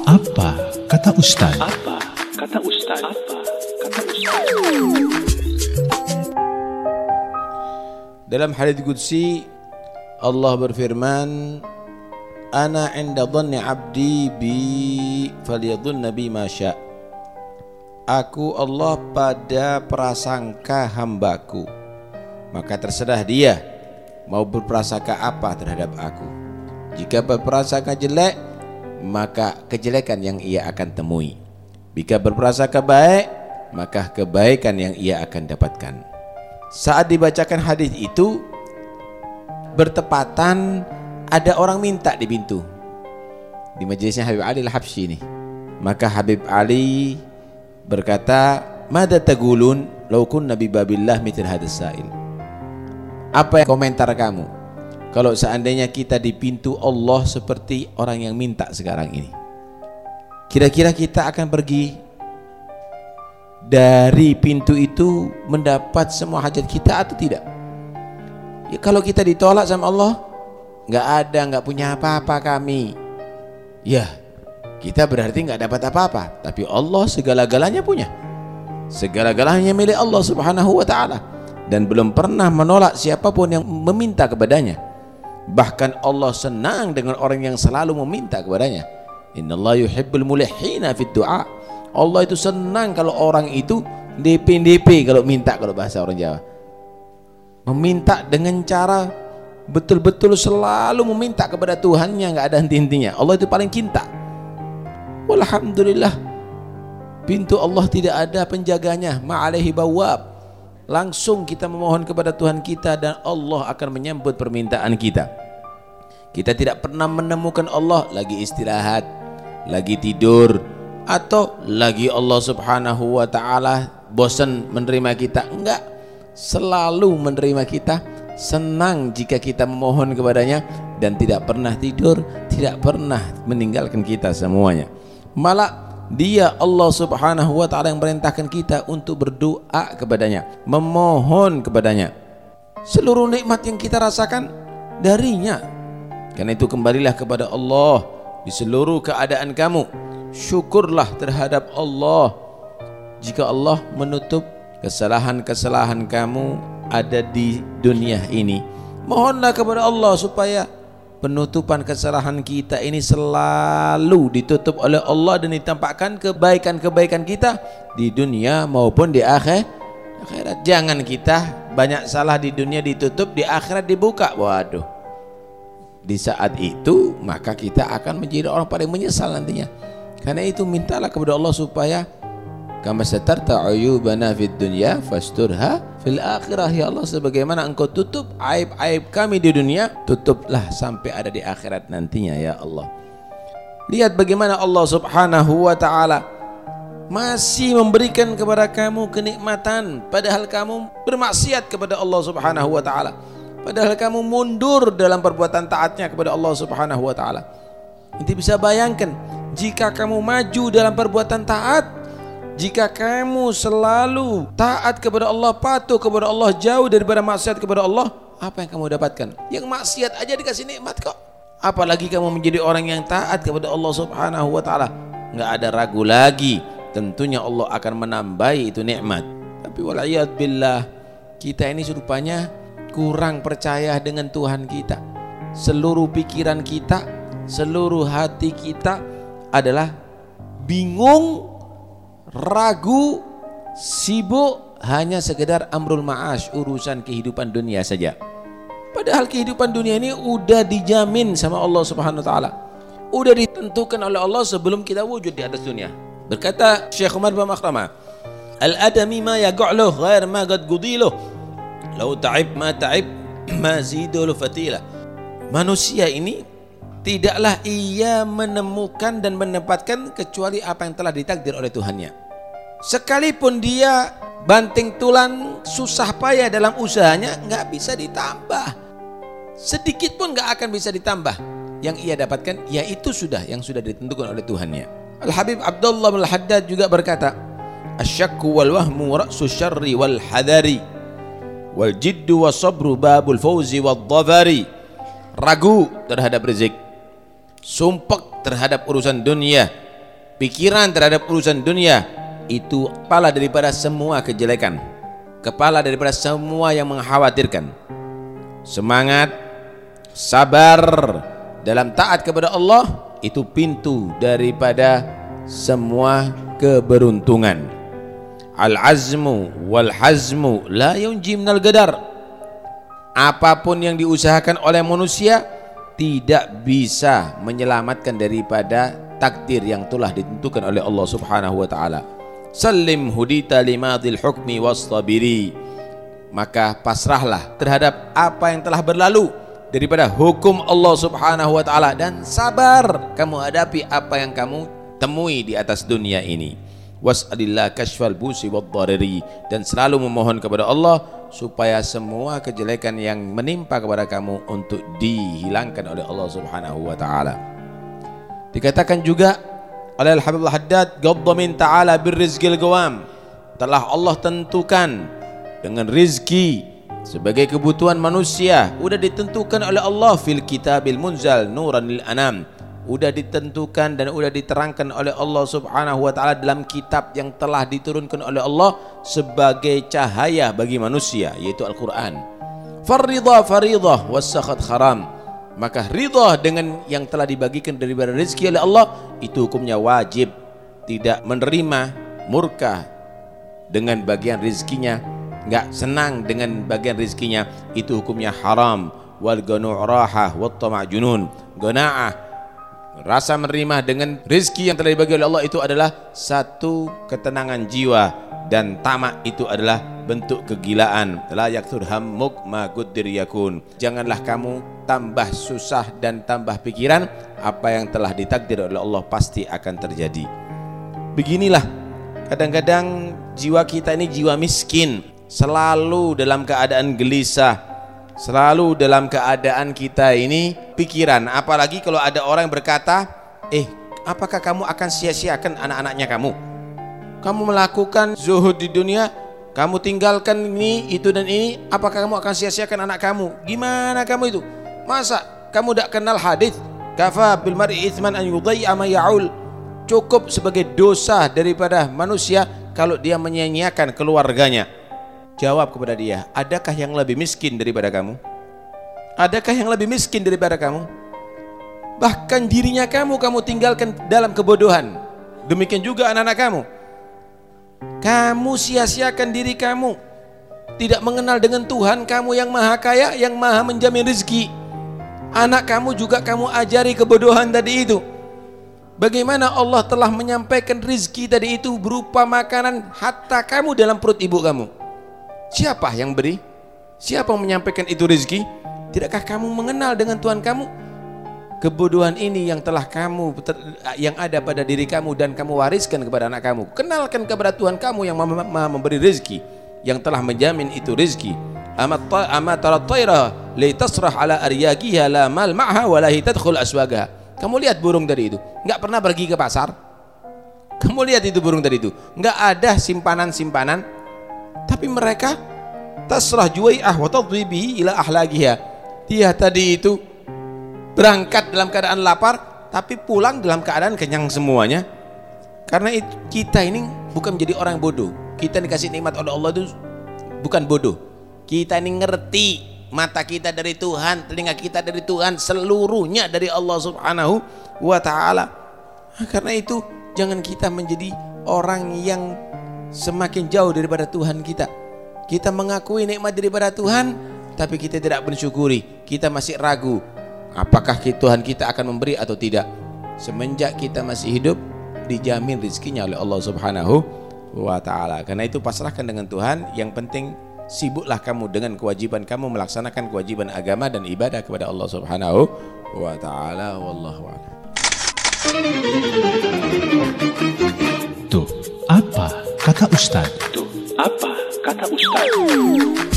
Apa kata Ustaz? Apa kata Ustaz? Apa kata Ustaz? Dalam hadits qudsi Allah berfirman, Ana 'inda dhanni 'abdi bi falyadhunna bi ma sya'. Aku Allah pada prasangka hambaku, maka terserah dia mau berprasangka apa terhadap aku. Jika berprasangka jelek, maka kejelekan yang ia akan temui. Jika berprasangka baik, maka kebaikan yang ia akan dapatkan. Saat dibacakan hadis itu bertepatan ada orang minta di pintu, di majelisnya Habib Ali Al-Habsyi ini. Maka Habib Ali berkata, "Mada tagulun law kunna bi babillah mithl hadzal sa'il?" Apa komentar kamu kalau seandainya kita di pintu Allah seperti orang yang minta sekarang ini? Kira-kira kita akan pergi dari pintu itu mendapat semua hajat kita atau tidak? Ya, kalau kita ditolak sama Allah, nggak punya apa-apa kami, ya kita berarti nggak dapat apa-apa. Tapi Allah segala-galanya punya, segala-galanya milik Allah Subhanahu wa ta'ala, dan belum pernah menolak siapapun yang meminta kepadanya. Bahkan Allah senang dengan orang yang selalu meminta kepadanya. Innallaha yuhibbul mulihhina fid du'a. Allah itu senang kalau orang itu DP kalau minta, kalau bahasa orang Jawa, meminta dengan cara betul-betul selalu meminta kepada Tuhannya, nggak ada henti-hentinya. Allah itu paling cinta. Walhamdulillah, pintu Allah tidak ada penjaganya, ma'alaihi bawab. Langsung kita memohon kepada Tuhan kita dan Allah akan menyambut permintaan kita. Kita tidak pernah menemukan Allah lagi istirahat, lagi tidur, atau lagi Allah Subhanahu wa ta'ala bosan menerima kita. Enggak, selalu menerima kita, senang jika kita memohon kepadanya, dan tidak pernah tidur, tidak pernah meninggalkan kita semuanya. Malah Dia Allah Subhanahu wa ta'ala yang merintahkan kita untuk berdoa kepadanya, memohon kepadanya. Seluruh nikmat yang kita rasakan darinya. Karena itu kembalilah kepada Allah di seluruh keadaan kamu. Syukurlah terhadap Allah. Jika Allah menutup kesalahan-kesalahan kamu ada di dunia ini, mohonlah kepada Allah supaya penutupan kesalahan kita ini selalu ditutup oleh Allah dan ditampakkan kebaikan-kebaikan kita di dunia maupun di akhirat. Jangan kita banyak salah di dunia ditutup, di akhirat dibuka. Waduh, di saat itu maka kita akan menjadi orang paling menyesal nantinya. Karena itu mintalah kepada Allah supaya kama satarta uyubana fid dunya fasturha fil akhirah. Ya Allah, sebagaimana engkau tutup aib-aib kami di dunia, tutuplah sampai ada di akhirat nantinya ya Allah. Lihat bagaimana Allah Subhanahu wa ta'ala masih memberikan kepada kamu kenikmatan, padahal kamu bermaksiat kepada Allah Subhanahu wa ta'ala, padahal kamu mundur dalam perbuatan taatnya kepada Allah Subhanahu wa ta'ala. Nanti bisa bayangkan jika kamu maju dalam perbuatan taat, jika kamu selalu taat kepada Allah, patuh kepada Allah, jauh daripada maksiat kepada Allah, apa yang kamu dapatkan? Yang maksiat aja dikasih nikmat kok, apalagi kamu menjadi orang yang taat kepada Allah Subhanahu wa ta'ala. Nggak ada ragu lagi, tentunya Allah akan menambahi itu nikmat. Tapi wal'iyad billah, kita ini rupanya kurang percaya dengan Tuhan kita. Seluruh pikiran kita, seluruh hati kita adalah bingung, ragu, sibuk hanya sekedar amrul ma'ash, urusan kehidupan dunia saja. Padahal kehidupan dunia ini udah dijamin sama Allah Subhanahu wa ta'ala, udah ditentukan oleh Allah sebelum kita wujud di atas dunia. Berkata Syekh Umar bin Makhrama, al-adami ma yaqa'luh ghair ma qad qudiluh, law ta'ib ma ta'ib ma zidul fatila. Manusia ini tidaklah ia menemukan dan mendapatkan kecuali apa yang telah ditakdir oleh Tuhannya. Sekalipun dia banting tulang, susah payah dalam usahanya, nggak bisa ditambah. Sedikit pun nggak akan bisa ditambah. Yang ia dapatkan, yaitu yang sudah ditentukan oleh Tuhannya. Al-Habib Abdullah bin Al-Haddad juga berkata, Asyakku wal wahmu ra'su syarri wal hadari, wal jiddu wa sabru babul fawzi wal dhafari. Ragu terhadap rezeki, sumpek terhadap urusan dunia, pikiran terhadap urusan dunia itu kepala daripada semua kejelekan, kepala daripada semua yang mengkhawatirkan. Semangat, sabar dalam taat kepada Allah itu pintu daripada semua keberuntungan. Al-azmu wal hazmu la yunji minal gadar. Apapun yang diusahakan oleh manusia tidak bisa menyelamatkan daripada takdir yang telah ditentukan oleh Allah Subhanahu wa taala. Sallim hudita limadil hukmi wastabiri. Maka pasrahlah terhadap apa yang telah berlalu daripada hukum Allah Subhanahu wa taala dan sabar kamu hadapi apa yang kamu temui di atas dunia ini. Was'alillah kashfal busi wad-dharari, dan selalu memohon kepada Allah supaya semua kejelekan yang menimpa kepada kamu untuk dihilangkan oleh Allah Subhanahu wa taala. Dikatakan juga oleh Al-Habib Al-Haddad, gadda min ta'ala birrizqil qawam, telah Allah tentukan dengan rizki sebagai kebutuhan manusia, udah ditentukan oleh Allah fil kitabil munzal nuran lil anam, udah ditentukan dan udah diterangkan oleh Allah Subhanahu wa taala dalam kitab yang telah diturunkan oleh Allah sebagai cahaya bagi manusia, yaitu Al-Qur'an. Faridha faridah was-sakhat haram. Maka ridha dengan yang telah dibagikan daripada rezeki oleh Allah itu hukumnya wajib. Tidak menerima, murka dengan bagian rezekinya, enggak senang dengan bagian rezekinya, itu hukumnya haram. Wal ganu'rahah wat tama' junun. Ganaah, rasa menerima dengan rezeki yang telah dibagi oleh Allah itu adalah satu ketenangan jiwa, dan tamak itu adalah bentuk kegilaan. La yaktur hammuk ma quddir yakun. Janganlah kamu tambah susah dan tambah pikiran, apa yang telah ditakdir oleh Allah pasti akan terjadi. Beginilah kadang-kadang jiwa kita ini jiwa miskin, selalu dalam keadaan gelisah, selalu dalam keadaan kita ini pikiran. Apalagi kalau ada orang yang berkata, apakah kamu akan sia-siakan anak-anaknya kamu? Kamu melakukan zuhud di dunia, kamu tinggalkan ini, itu dan ini, apakah kamu akan sia-siakan anak kamu? Gimana kamu itu? Masa kamu tidak kenal hadis? Kafa bil mar'i itsman an yudayya ma ya'ul. Cukup sebagai dosa daripada manusia kalau dia menyia-nyiakan keluarganya. Jawab kepada dia, adakah yang lebih miskin daripada kamu? Adakah yang lebih miskin daripada kamu? Bahkan dirinya kamu tinggalkan dalam kebodohan. Demikian juga anak-anak kamu. Kamu sia-siakan diri kamu, tidak mengenal dengan Tuhan kamu yang maha kaya, yang maha menjamin rezeki. Anak kamu juga kamu ajari kebodohan tadi itu. Bagaimana Allah telah menyampaikan rezeki tadi itu berupa makanan hatta kamu dalam perut ibu kamu. Siapa yang beri? Siapa yang menyampaikan itu rezeki? Tidakkah kamu mengenal dengan Tuhan kamu? Kebodohan ini yang telah yang ada pada diri kamu dan kamu wariskan kepada anak kamu. Kenalkan kepada Tuhan kamu yang maha memberi rezeki, yang telah menjamin itu rezeki. Amat tara tayra li tasrah ala aryaqiha la mal ma'ha wa la tadkhul aswaqaha. Kamu lihat burung tadi itu, enggak pernah pergi ke pasar. Kamu lihat itu burung tadi itu, enggak ada simpanan-simpanan, tapi mereka tasrah juwai'ah wa tadhibi ila ahlaqiha. Dia tadi itu berangkat dalam keadaan lapar, tapi pulang dalam keadaan kenyang semuanya. Karena itu kita ini bukan menjadi orang bodoh. Kita dikasih nikmat oleh Allah itu bukan bodoh. Kita ini ngerti, mata kita dari Tuhan, telinga kita dari Tuhan, seluruhnya dari Allah Subhanahu wa taala. Karena itu jangan kita menjadi orang yang semakin jauh daripada Tuhan kita. Kita mengakui nikmat daripada Tuhan, tapi kita tidak bersyukuri. Kita masih ragu, apakah Tuhan kita akan memberi atau tidak. Semenjak kita masih hidup, dijamin rezekinya oleh Allah Subhanahu wa ta'ala. Karena itu pasrahkan dengan Tuhan. Yang penting sibuklah kamu dengan kewajiban kamu, melaksanakan kewajiban agama dan ibadah kepada Allah Subhanahu wa ta'ala. Wallahu a'lam. Tuh, apa kata Ustaz? Apa kata Ustaz?